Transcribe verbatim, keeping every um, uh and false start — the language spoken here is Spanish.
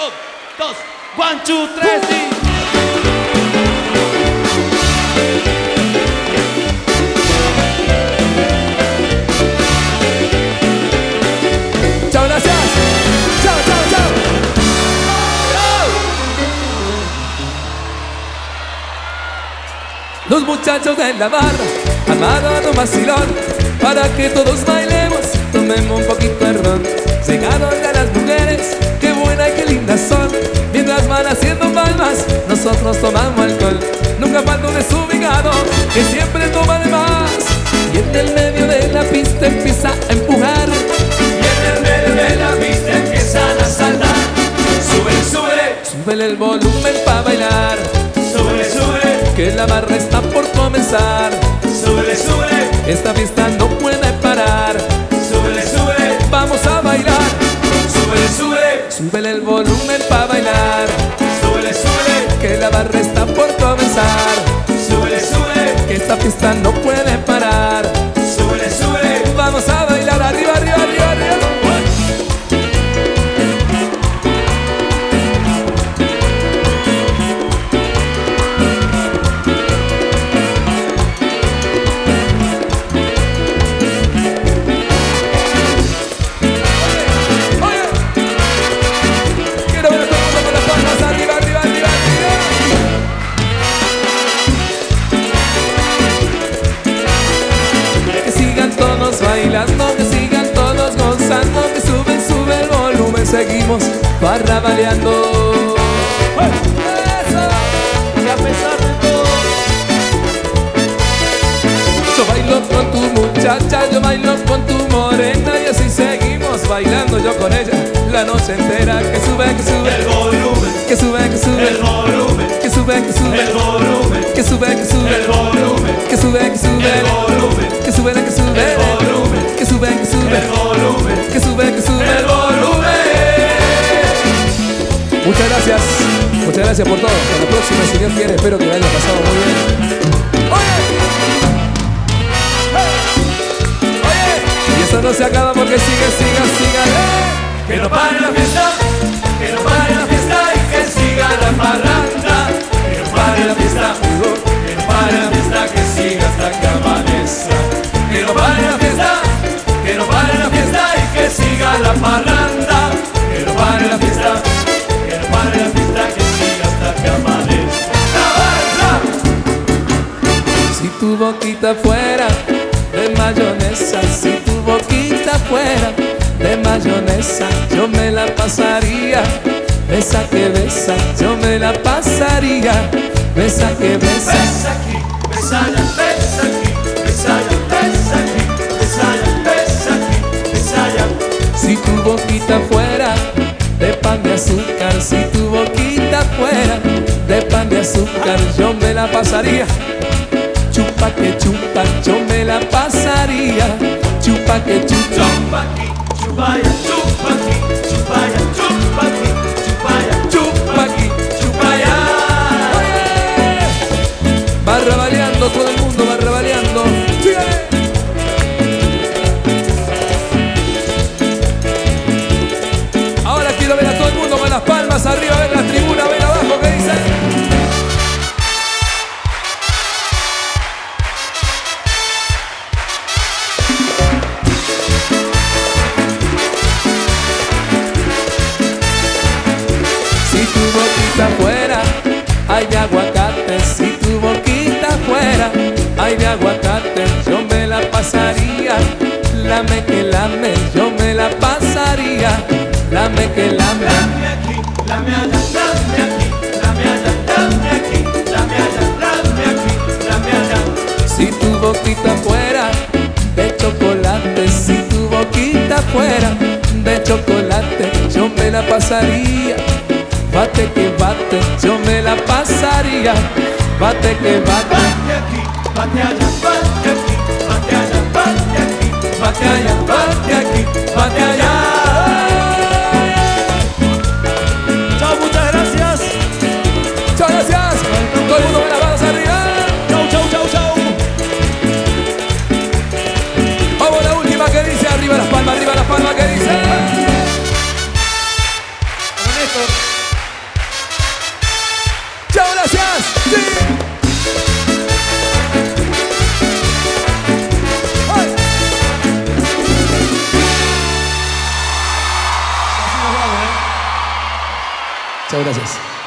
Uno, dos, one, two, tres y... Chao, gracias. Chao, chao, chao. Los muchachos de la barra armaron un vacilón para que todos bailemos, tomemos un poquito de ron. Llegaron ya las mujeres, qué buena y qué lindas son. Mientras van haciendo palmas, nosotros tomamos alcohol. Nunca falta un desubicado que siempre toma de más. Y en el medio de la pista empieza a empujar. Y en el medio de la pista empiezan a saltar. Súbele, súbele, súbele el volumen pa' bailar. Súbele, súbele, que la barra está por comenzar. Súbele, súbele, esta fiesta no puede parar. Súbele, súbele, vamos a bailar. Súbele, súbele, súbele el volumen pa' bailar. Súbele, súbele, que la barra está por comenzar. Súbele, súbele, que esta fiesta no puede parar. Súbele, súbele, vamos a bailar arriba, arriba, arriba, arriba. Bailando, que sigan todos gozando, que suben, sube el volumen, seguimos barrabaleando. ¡Eso! Y a pesar de todo, yo bailo con tu muchacha, yo bailo con tu morena, y así seguimos bailando, yo con ella la noche entera. Que sube, que sube el volumen, que sube, que sube el volumen, que sube, que sube el volumen, que sube, que sube el volumen, que sube, que sube el volumen, que sube, que sube el volumen, que sube, que sube el volumen, que sube, que sube el volumen. Muchas gracias, muchas gracias por todo. Hasta la próxima, si Dios quiere. Espero que la haya pasado muy bien. Oye, oye, y eso no se acaba porque sigue, siga, siga. Que no pare la fiesta, que no pare la fiesta y que siga la parranda. Que no pare la fiesta, que no pare la fiesta, que siga hasta que amanezca. Que no pare la fiesta, que no pare la fiesta y que siga la parranda. Que no pare la fiesta, que no pare la fiesta, que siga hasta que amanezca. ¡La barra! Si tu boquita fuera de mayonesa, si tu boquita fuera de mayonesa, yo me la pasaría. Besa que besa, yo me la pasaría. Besa que besa. Besa aquí, besa allá, besa aquí, besa allá, besa aquí, besa allá, besa aquí, besa allá. Si tu boquita fuera de pan de azúcar, si tu boquita fuera de pan de azúcar, yo me la pasaría. Chupa que chupa, yo me la pasaría. Chupa que chupa. Chupa aquí, chupa allá, chupa aquí, chupa allá, chupa aquí, chupa allá, chupa aquí, chupa allá. Barra baleando, todo el mundo barra baleando. ¡Sígale! Ahora quiero ver a todo el mundo con las palmas arriba, ver la tribuna, ver abajo, ¿qué dicen? Fuera hay de aguacate, si tu boquita fuera hay de aguacate, yo me la pasaría. Lame que lame, yo me la pasaría. Lame que lame. Lame aquí, lame allá, lame aquí, lame allá, lame aquí, lame allá, lame aquí, lame allá. Si tu boquita fuera de chocolate, si tu boquita fuera de chocolate, yo me la pasaría. Bate que bate, yo me la pasaría. Bate que bate. Bate aquí, bate allá, bate aquí, bate allá, bate aquí, bate allá, bate aquí, bate allá. Chao, muchas gracias. Chao, gracias. Todo el mundo con las manos arriba. Chau, chau, chau, chau. Vamos a la última que dice arriba las palmas, arriba las palmas que dice. Con esto. Muchas gracias.